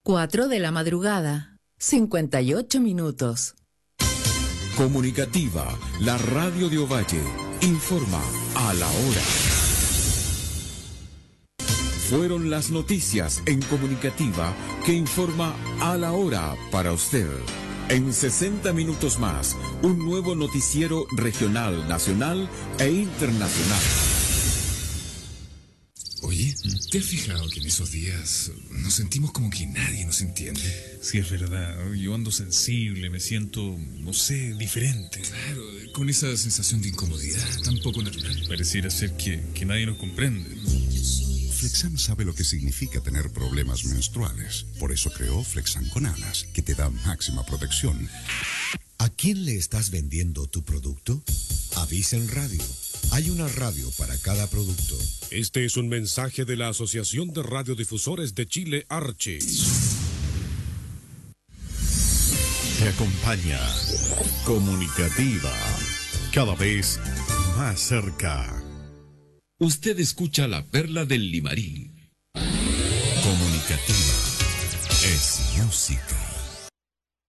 4 de la madrugada, 58 minutos. Comunicativa, la radio de Ovalle, informa a la hora. Fueron las noticias en Comunicativa que informa a la hora para usted. En 60 minutos más, un nuevo noticiero regional, nacional e internacional. Oye, ¿te has fijado que en esos días nos sentimos como que nadie nos entiende? Sí, es verdad. Yo ando sensible, me siento, no sé, diferente. Claro, con esa sensación de incomodidad tan poco natural. Pareciera ser que nadie nos comprende. Flexan sabe lo que significa tener problemas menstruales. Por eso creó Flexan con alas, que te da máxima protección. ¿A quién le estás vendiendo tu producto? Avisa en radio. Hay una radio para cada producto. Este es un mensaje de la Asociación de Radiodifusores de Chile, Archi. Te acompaña Comunicativa, cada vez más cerca. Usted escucha la perla del Limarí. Comunicativa es música.